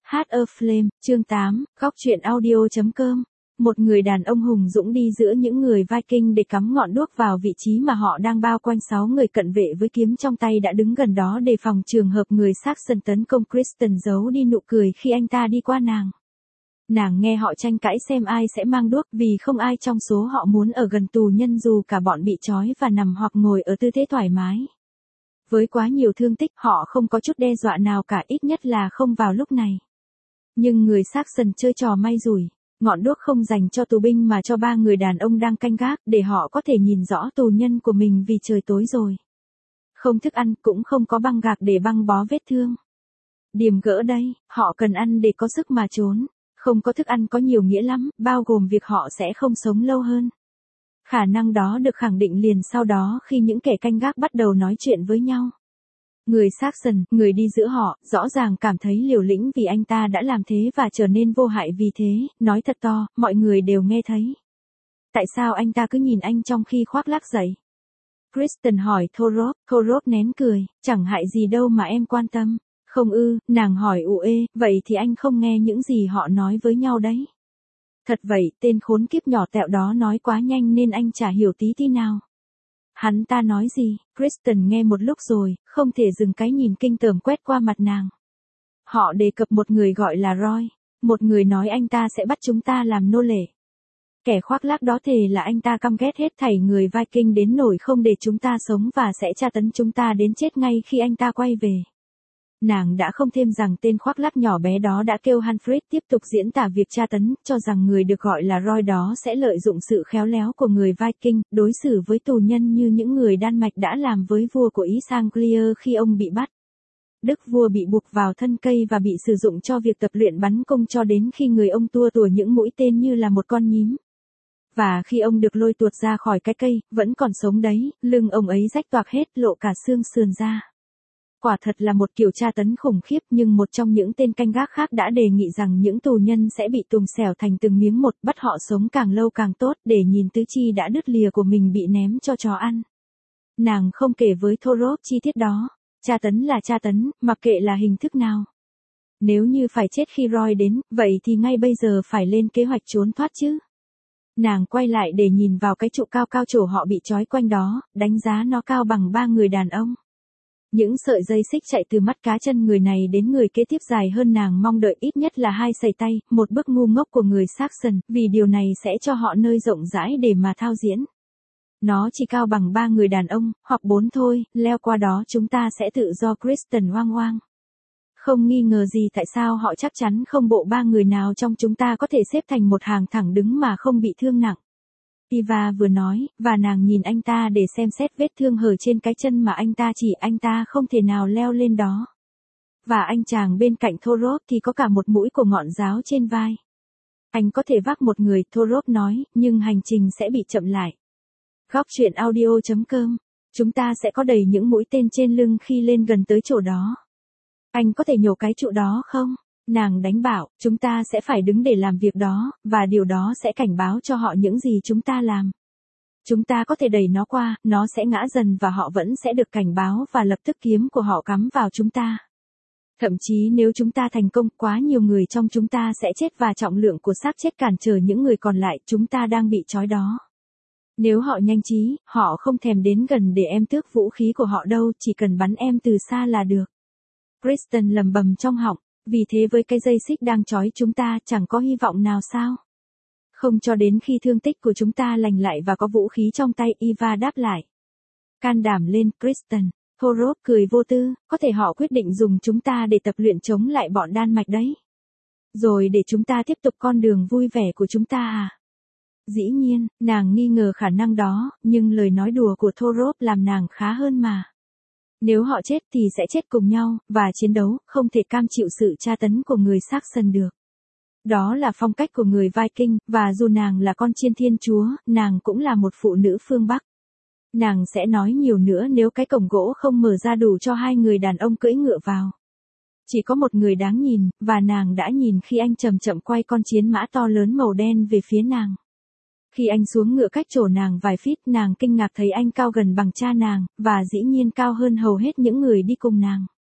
Heart of Flame, chương 8, góc truyện audio.com. Một người đàn ông hùng dũng đi giữa những người Viking để cắm ngọn đuốc vào vị trí mà họ đang bao quanh 6 người cận vệ với kiếm trong tay đã đứng gần đó đề phòng trường hợp người Saxon tấn công. Kristen giấu đi nụ cười khi anh ta đi qua nàng. Nàng nghe họ tranh cãi xem ai sẽ mang đuốc vì không ai trong số họ muốn ở gần tù nhân dù cả bọn bị trói và nằm hoặc ngồi ở tư thế thoải mái. Với quá nhiều thương tích họ không có chút đe dọa nào cả, ít nhất là không vào lúc này. Nhưng người Saxon chơi trò may rủi. Ngọn đuốc không dành cho tù binh mà cho 3 người đàn ông đang canh gác để họ có thể nhìn rõ tù nhân của mình vì trời tối rồi. Không thức ăn cũng không có băng gạc để băng bó vết thương. Điềm gỡ đây, họ cần ăn để có sức mà trốn. Không có thức ăn có nhiều nghĩa lắm, bao gồm việc họ sẽ không sống lâu hơn. Khả năng đó được khẳng định liền sau đó khi những kẻ canh gác bắt đầu nói chuyện với nhau. Người Saxon, người đi giữa họ, rõ ràng cảm thấy liều lĩnh vì anh ta đã làm thế và trở nên vô hại vì thế, nói thật to, mọi người đều nghe thấy. Tại sao anh ta cứ nhìn anh trong khi khoác lác dậy? Kristen hỏi Thorop nén cười, chẳng hại gì đâu mà em quan tâm. Không ư, nàng hỏi vậy thì anh không nghe những gì họ nói với nhau đấy. Thật vậy, tên khốn kiếp nhỏ tẹo đó nói quá nhanh nên anh chả hiểu tí nào. Hắn ta nói gì? Kristen nghe một lúc rồi, không thể dừng cái nhìn kinh tởm quét qua mặt nàng. Họ đề cập một người gọi là Roy. Một người nói anh ta sẽ bắt chúng ta làm nô lệ. Kẻ khoác lác đó thề là anh ta căm ghét hết thảy người Viking đến nỗi không để chúng ta sống và sẽ tra tấn chúng ta đến chết ngay khi anh ta quay về. Nàng đã không thêm rằng tên khoác lác nhỏ bé đó đã kêu Hanfrid tiếp tục diễn tả việc tra tấn, cho rằng người được gọi là Roy đó sẽ lợi dụng sự khéo léo của người Viking, đối xử với tù nhân như những người Đan Mạch đã làm với vua của East Anglia khi ông bị bắt. Đức vua bị buộc vào thân cây và bị sử dụng cho việc tập luyện bắn cung cho đến khi người ông tua tủa những mũi tên như là một con nhím. Và khi ông được lôi tuột ra khỏi cái cây, vẫn còn sống đấy, lưng ông ấy rách toạc hết, lộ cả xương sườn ra. Quả thật là một kiểu tra tấn khủng khiếp, nhưng một trong những tên canh gác khác đã đề nghị rằng những tù nhân sẽ bị tùng xẻo thành từng miếng một, bắt họ sống càng lâu càng tốt để nhìn tứ chi đã đứt lìa của mình bị ném cho chó ăn. Nàng không kể với Thorop chi tiết đó. Tra tấn là tra tấn, mặc kệ là hình thức nào. Nếu như phải chết khi Roy đến, vậy thì ngay bây giờ phải lên kế hoạch trốn thoát chứ. Nàng quay lại để nhìn vào cái trụ cao cao chỗ họ bị trói quanh đó, đánh giá nó cao bằng 3 người đàn ông. Những sợi dây xích chạy từ mắt cá chân người này đến người kế tiếp dài hơn nàng mong đợi ít nhất là 2 sải tay, một bước ngu ngốc của người Saxon, vì điều này sẽ cho họ nơi rộng rãi để mà thao diễn. Nó chỉ cao bằng 3 người đàn ông, hoặc 4 thôi, leo qua đó chúng ta sẽ tự do. Kristen oang. Không nghi ngờ gì tại sao họ chắc chắn không bộ 3 người nào trong chúng ta có thể xếp thành một hàng thẳng đứng mà không bị thương nặng. Eva vừa nói, và nàng nhìn anh ta để xem xét vết thương hở trên cái chân mà anh ta chỉ, anh ta không thể nào leo lên đó. Và anh chàng bên cạnh Thorop thì có cả một mũi của ngọn giáo trên vai. Anh có thể vác một người, Thorop nói, nhưng hành trình sẽ bị chậm lại. Góc truyện audio.com. Chúng ta sẽ có đầy những mũi tên trên lưng khi lên gần tới chỗ đó. Anh có thể nhổ cái trụ đó không? Nàng đánh bảo, chúng ta sẽ phải đứng để làm việc đó, và điều đó sẽ cảnh báo cho họ những gì chúng ta làm. Chúng ta có thể đẩy nó qua, nó sẽ ngã dần và họ vẫn sẽ được cảnh báo và lập tức kiếm của họ cắm vào chúng ta. Thậm chí nếu chúng ta thành công, quá nhiều người trong chúng ta sẽ chết và trọng lượng của xác chết cản trở những người còn lại, chúng ta đang bị trói đó. Nếu họ nhanh trí, họ không thèm đến gần để em tước vũ khí của họ đâu, chỉ cần bắn em từ xa là được. Kristen lầm bầm trong họng. Vì thế với cái dây xích đang trói chúng ta chẳng có hy vọng nào sao? Không cho đến khi thương tích của chúng ta lành lại và có vũ khí trong tay, Eva đáp lại. Can đảm lên, Kristen. Thorop cười vô tư, có thể họ quyết định dùng chúng ta để tập luyện chống lại bọn Đan Mạch đấy. Rồi để chúng ta tiếp tục con đường vui vẻ của chúng ta à? Dĩ nhiên, nàng nghi ngờ khả năng đó, nhưng lời nói đùa của Thorop làm nàng khá hơn mà. Nếu họ chết thì sẽ chết cùng nhau, và chiến đấu, không thể cam chịu sự tra tấn của người Saxon được. Đó là phong cách của người Viking, và dù nàng là con chiên thiên chúa, nàng cũng là một phụ nữ phương Bắc. Nàng sẽ nói nhiều nữa nếu cái cổng gỗ không mở ra đủ cho 2 người đàn ông cưỡi ngựa vào. Chỉ có một người đáng nhìn, và nàng đã nhìn khi anh chậm chậm quay con chiến mã to lớn màu đen về phía nàng. Khi anh xuống ngựa cách chỗ nàng vài feet, nàng kinh ngạc thấy anh cao gần bằng cha nàng, và dĩ nhiên cao hơn hầu hết những người đi cùng nàng.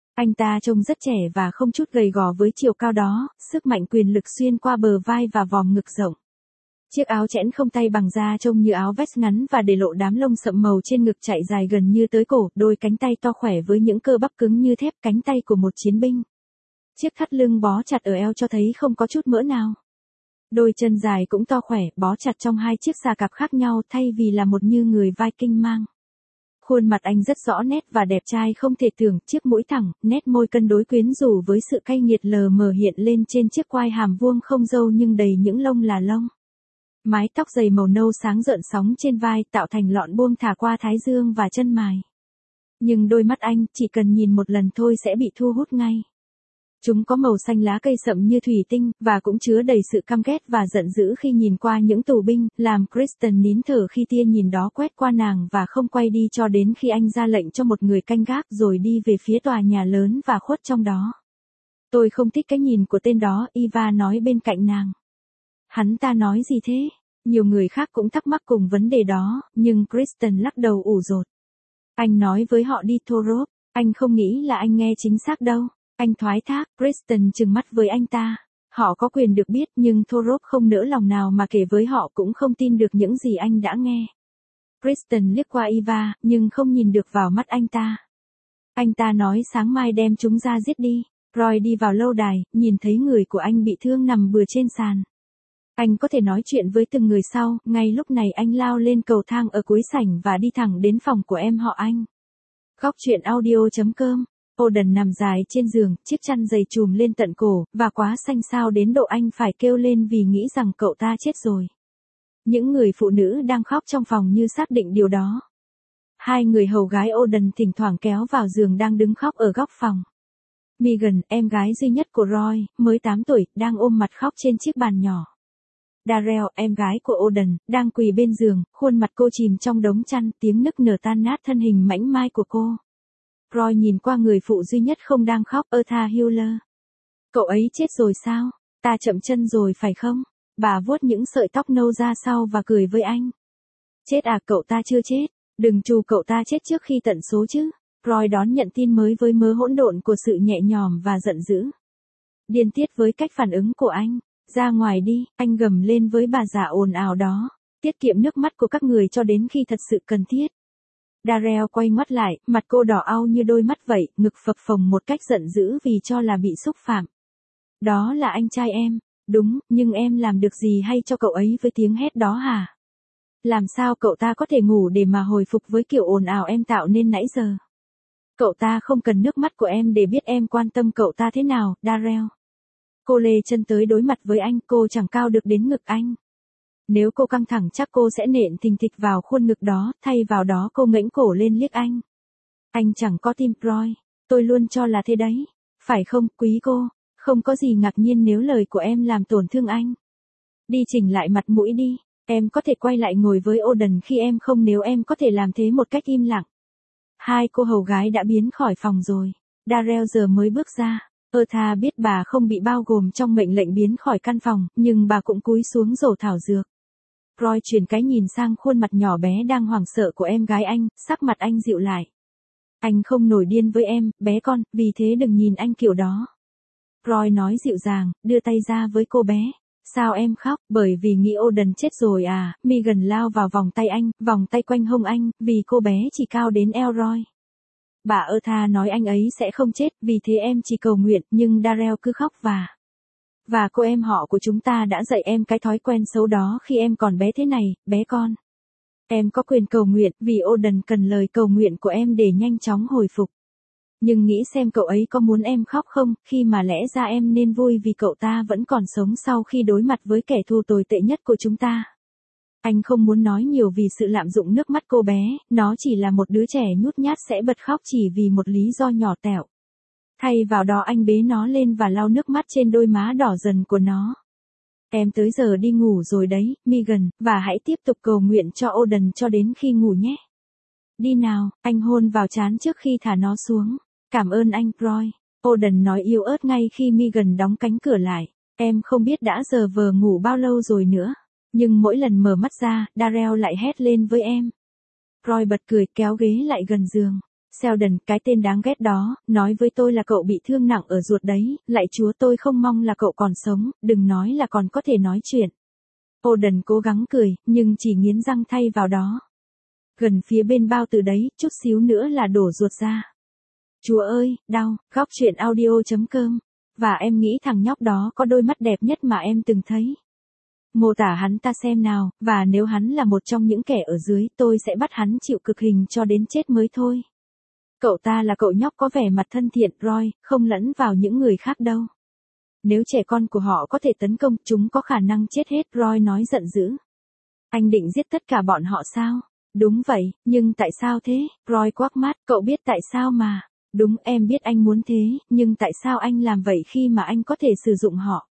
Anh ta trông rất trẻ và không chút gầy gò với chiều cao đó, sức mạnh quyền lực xuyên qua bờ vai và vòm ngực rộng. Chiếc áo chẽn không tay bằng da trông như áo vest ngắn và để lộ đám lông sậm màu trên ngực chạy dài gần như tới cổ, đôi cánh tay to khỏe với những cơ bắp cứng như thép, cánh tay của một chiến binh. Chiếc thắt lưng bó chặt ở eo cho thấy không có chút mỡ nào. Đôi chân dài cũng to khỏe, bó chặt trong hai chiếc xà cạp khác nhau thay vì là một như người Viking mang. Khuôn mặt anh rất rõ nét và đẹp trai không thể tưởng, chiếc mũi thẳng, nét môi cân đối quyến rũ với sự cay nghiệt lờ mờ hiện lên trên chiếc quai hàm vuông không râu nhưng đầy những lông là lông. Mái tóc dày màu nâu sáng rợn sóng trên vai tạo thành lọn buông thả qua thái dương và chân mày. Nhưng đôi mắt anh, chỉ cần nhìn một lần thôi sẽ bị thu hút ngay. Chúng có màu xanh lá cây sậm như thủy tinh, và cũng chứa đầy sự căm ghét và giận dữ khi nhìn qua những tù binh, làm Kristen nín thở khi tia nhìn đó quét qua nàng và không quay đi cho đến khi anh ra lệnh cho một người canh gác rồi đi về phía tòa nhà lớn và khuất trong đó. Tôi không thích cái nhìn của tên đó, Eva nói bên cạnh nàng. Hắn ta nói gì thế? Nhiều người khác cũng thắc mắc cùng vấn đề đó, nhưng Kristen lắc đầu ủ rột. Anh nói với họ đi Thorop, anh không nghĩ là anh nghe chính xác đâu. Anh thoái thác, Kristen trừng mắt với anh ta. Họ có quyền được biết nhưng Thorop không nỡ lòng nào mà kể với họ cũng không tin được những gì anh đã nghe. Kristen liếc qua Eva, nhưng không nhìn được vào mắt anh ta. Anh ta nói sáng mai đem chúng ra giết đi. Roy đi vào lâu đài, nhìn thấy người của anh bị thương nằm bừa trên sàn. Anh có thể nói chuyện với từng người sau, ngay lúc này anh lao lên cầu thang ở cuối sảnh và đi thẳng đến phòng của em họ anh. Góc truyện audio.com. Odin nằm dài trên giường, chiếc chăn dày trùm lên tận cổ, và quá xanh xao đến độ anh phải kêu lên vì nghĩ rằng cậu ta chết rồi. Những người phụ nữ đang khóc trong phòng như xác định điều đó. Hai người hầu gái Odin thỉnh thoảng kéo vào giường đang đứng khóc ở góc phòng. Megan, em gái duy nhất của Roy, mới 8 tuổi, đang ôm mặt khóc trên chiếc bàn nhỏ. Darrell, em gái của Odin, đang quỳ bên giường, khuôn mặt cô chìm trong đống chăn, tiếng nức nở tan nát thân hình mảnh mai của cô. Roy nhìn qua người phụ duy nhất không đang khóc, Eartha Hewler. Cậu ấy chết rồi sao? Ta chậm chân rồi phải không? Bà vuốt những sợi tóc nâu ra sau và cười với anh. Chết à, cậu ta chưa chết. Đừng trù cậu ta chết trước khi tận số chứ. Roy đón nhận tin mới với mớ hỗn độn của sự nhẹ nhõm và giận dữ. Điên tiết với cách phản ứng của anh. Ra ngoài đi, anh gầm lên với bà già ồn ào đó. Tiết kiệm nước mắt của các người cho đến khi thật sự cần thiết. Darrell quay ngoắt lại, mặt cô đỏ au như đôi mắt vậy, ngực phập phồng một cách giận dữ vì cho là bị xúc phạm. Đó là anh trai em. Đúng, nhưng em làm được gì hay cho cậu ấy với tiếng hét đó hả? Làm sao cậu ta có thể ngủ để mà hồi phục với kiểu ồn ào em tạo nên nãy giờ? Cậu ta không cần nước mắt của em để biết em quan tâm cậu ta thế nào, Darrell. Cô lê chân tới đối mặt với anh, cô chẳng cao được đến ngực anh. Nếu cô căng thẳng chắc cô sẽ nện thình thịch vào khuôn ngực đó, thay vào đó cô ngẩng cổ lên liếc anh. Anh chẳng có tim, Roy. Tôi luôn cho là thế đấy. Phải không, quý cô? Không có gì ngạc nhiên nếu lời của em làm tổn thương anh. Đi chỉnh lại mặt mũi đi. Em có thể quay lại ngồi với Odin khi em không, nếu em có thể làm thế một cách im lặng. Hai cô hầu gái đã biến khỏi phòng rồi. Darrell giờ mới bước ra. Eartha biết bà không bị bao gồm trong mệnh lệnh biến khỏi căn phòng, nhưng bà cũng cúi xuống rổ thảo dược. Roy chuyển cái nhìn sang khuôn mặt nhỏ bé đang hoảng sợ của em gái anh, sắc mặt anh dịu lại. Anh không nổi điên với em, bé con, vì thế đừng nhìn anh kiểu đó. Roy nói dịu dàng, đưa tay ra với cô bé. Sao em khóc, bởi vì nghĩ Odin chết rồi à? Megan lao vào vòng tay anh, vòng tay quanh hông anh, vì cô bé chỉ cao đến eo Roy. Bà Eartha nói anh ấy sẽ không chết, vì thế em chỉ cầu nguyện, nhưng Darrell cứ khóc và cô em họ của chúng ta đã dạy em cái thói quen xấu đó khi em còn bé thế này, bé con. Em có quyền cầu nguyện, vì Odin cần lời cầu nguyện của em để nhanh chóng hồi phục. Nhưng nghĩ xem cậu ấy có muốn em khóc không, khi mà lẽ ra em nên vui vì cậu ta vẫn còn sống sau khi đối mặt với kẻ thù tồi tệ nhất của chúng ta. Anh không muốn nói nhiều vì sự lạm dụng nước mắt cô bé, nó chỉ là một đứa trẻ nhút nhát sẽ bật khóc chỉ vì một lý do nhỏ tẹo. Thay vào đó anh bế nó lên và lau nước mắt trên đôi má đỏ dần của nó. Em tới giờ đi ngủ rồi đấy, Megan, và hãy tiếp tục cầu nguyện cho Odin cho đến khi ngủ nhé. Đi nào, anh hôn vào trán trước khi thả nó xuống. Cảm ơn anh, Roy. Odin nói yếu ớt ngay khi Megan đóng cánh cửa lại. Em không biết đã giờ vờ ngủ bao lâu rồi nữa. Nhưng mỗi lần mở mắt ra, Darrell lại hét lên với em. Roy bật cười kéo ghế lại gần giường. Sheldon, cái tên đáng ghét đó, nói với tôi là cậu bị thương nặng ở ruột đấy, lạy chúa tôi không mong là cậu còn sống, đừng nói là còn có thể nói chuyện. Odin cố gắng cười, nhưng chỉ nghiến răng thay vào đó. Gần phía bên bao tử đấy, chút xíu nữa là đổ ruột ra. Chúa ơi, đau, góc truyện audio.com. Và em nghĩ thằng nhóc đó có đôi mắt đẹp nhất mà em từng thấy. Mô tả hắn ta xem nào, và nếu hắn là một trong những kẻ ở dưới, tôi sẽ bắt hắn chịu cực hình cho đến chết mới thôi. Cậu ta là cậu nhóc có vẻ mặt thân thiện, Roy, không lẫn vào những người khác đâu. Nếu trẻ con của họ có thể tấn công, chúng có khả năng chết hết, Roy nói giận dữ. Anh định giết tất cả bọn họ sao? Đúng vậy, nhưng tại sao thế? Roy quắc mắt, cậu biết tại sao mà. Đúng, em biết anh muốn thế, nhưng tại sao anh làm vậy khi mà anh có thể sử dụng họ?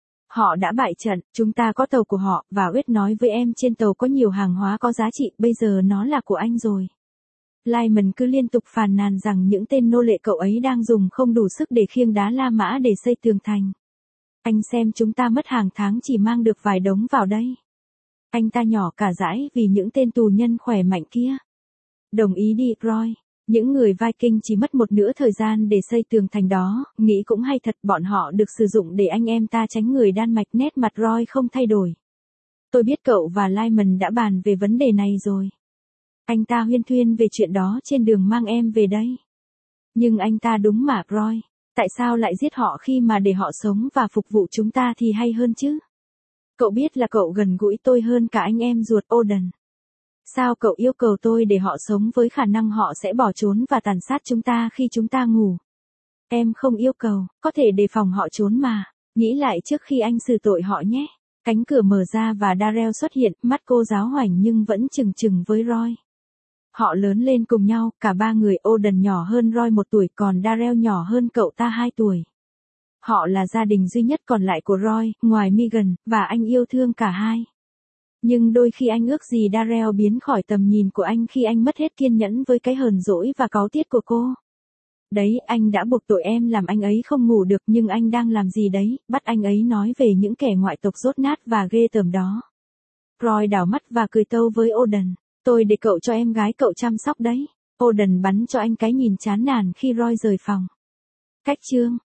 Họ đã bại trận, chúng ta có tàu của họ, và Wade nói với em trên tàu có nhiều hàng hóa có giá trị, bây giờ nó là của anh rồi. Lyman cứ liên tục phàn nàn rằng những tên nô lệ cậu ấy đang dùng không đủ sức để khiêng đá La Mã để xây tường thành. Anh xem chúng ta mất hàng tháng chỉ mang được vài đống vào đây. Anh ta nhỏ cả dãi vì những tên tù nhân khỏe mạnh kia. Đồng ý đi, Roy. Những người Viking chỉ mất một nửa thời gian để xây tường thành đó, nghĩ cũng hay thật, bọn họ được sử dụng để anh em ta tránh người Đan Mạch. Nét mặt Roy không thay đổi. Tôi biết cậu và Lyman đã bàn về vấn đề này rồi. Anh ta huyên thuyên về chuyện đó trên đường mang em về đây. Nhưng anh ta đúng mà, Roy. Tại sao lại giết họ khi mà để họ sống và phục vụ chúng ta thì hay hơn chứ? Cậu biết là cậu gần gũi tôi hơn cả anh em ruột Odin. Sao cậu yêu cầu tôi để họ sống với khả năng họ sẽ bỏ trốn và tàn sát chúng ta khi chúng ta ngủ? Em không yêu cầu, có thể đề phòng họ trốn mà. Nghĩ lại trước khi anh xử tội họ nhé. Cánh cửa mở ra và Darrell xuất hiện, mắt cô giáo hoảnh nhưng vẫn chừng chừng với Roy. Họ lớn lên cùng nhau, cả ba người. Odin nhỏ hơn Roy 1 tuổi, còn Darrell nhỏ hơn cậu ta 2 tuổi. Họ là gia đình duy nhất còn lại của Roy, ngoài Megan, và anh yêu thương cả hai. Nhưng đôi khi anh ước gì Darrell biến khỏi tầm nhìn của anh khi anh mất hết kiên nhẫn với cái hờn dỗi và cáu tiết của cô. Đấy, anh đã buộc tội em làm anh ấy không ngủ được, nhưng anh đang làm gì đấy, bắt anh ấy nói về những kẻ ngoại tộc dốt nát và ghê tởm đó. Roy đảo mắt và cười tâu với Odin. Tôi để cậu cho em gái cậu chăm sóc đấy. Odin bắn cho anh cái nhìn chán nản khi Roy rời phòng. Cách chương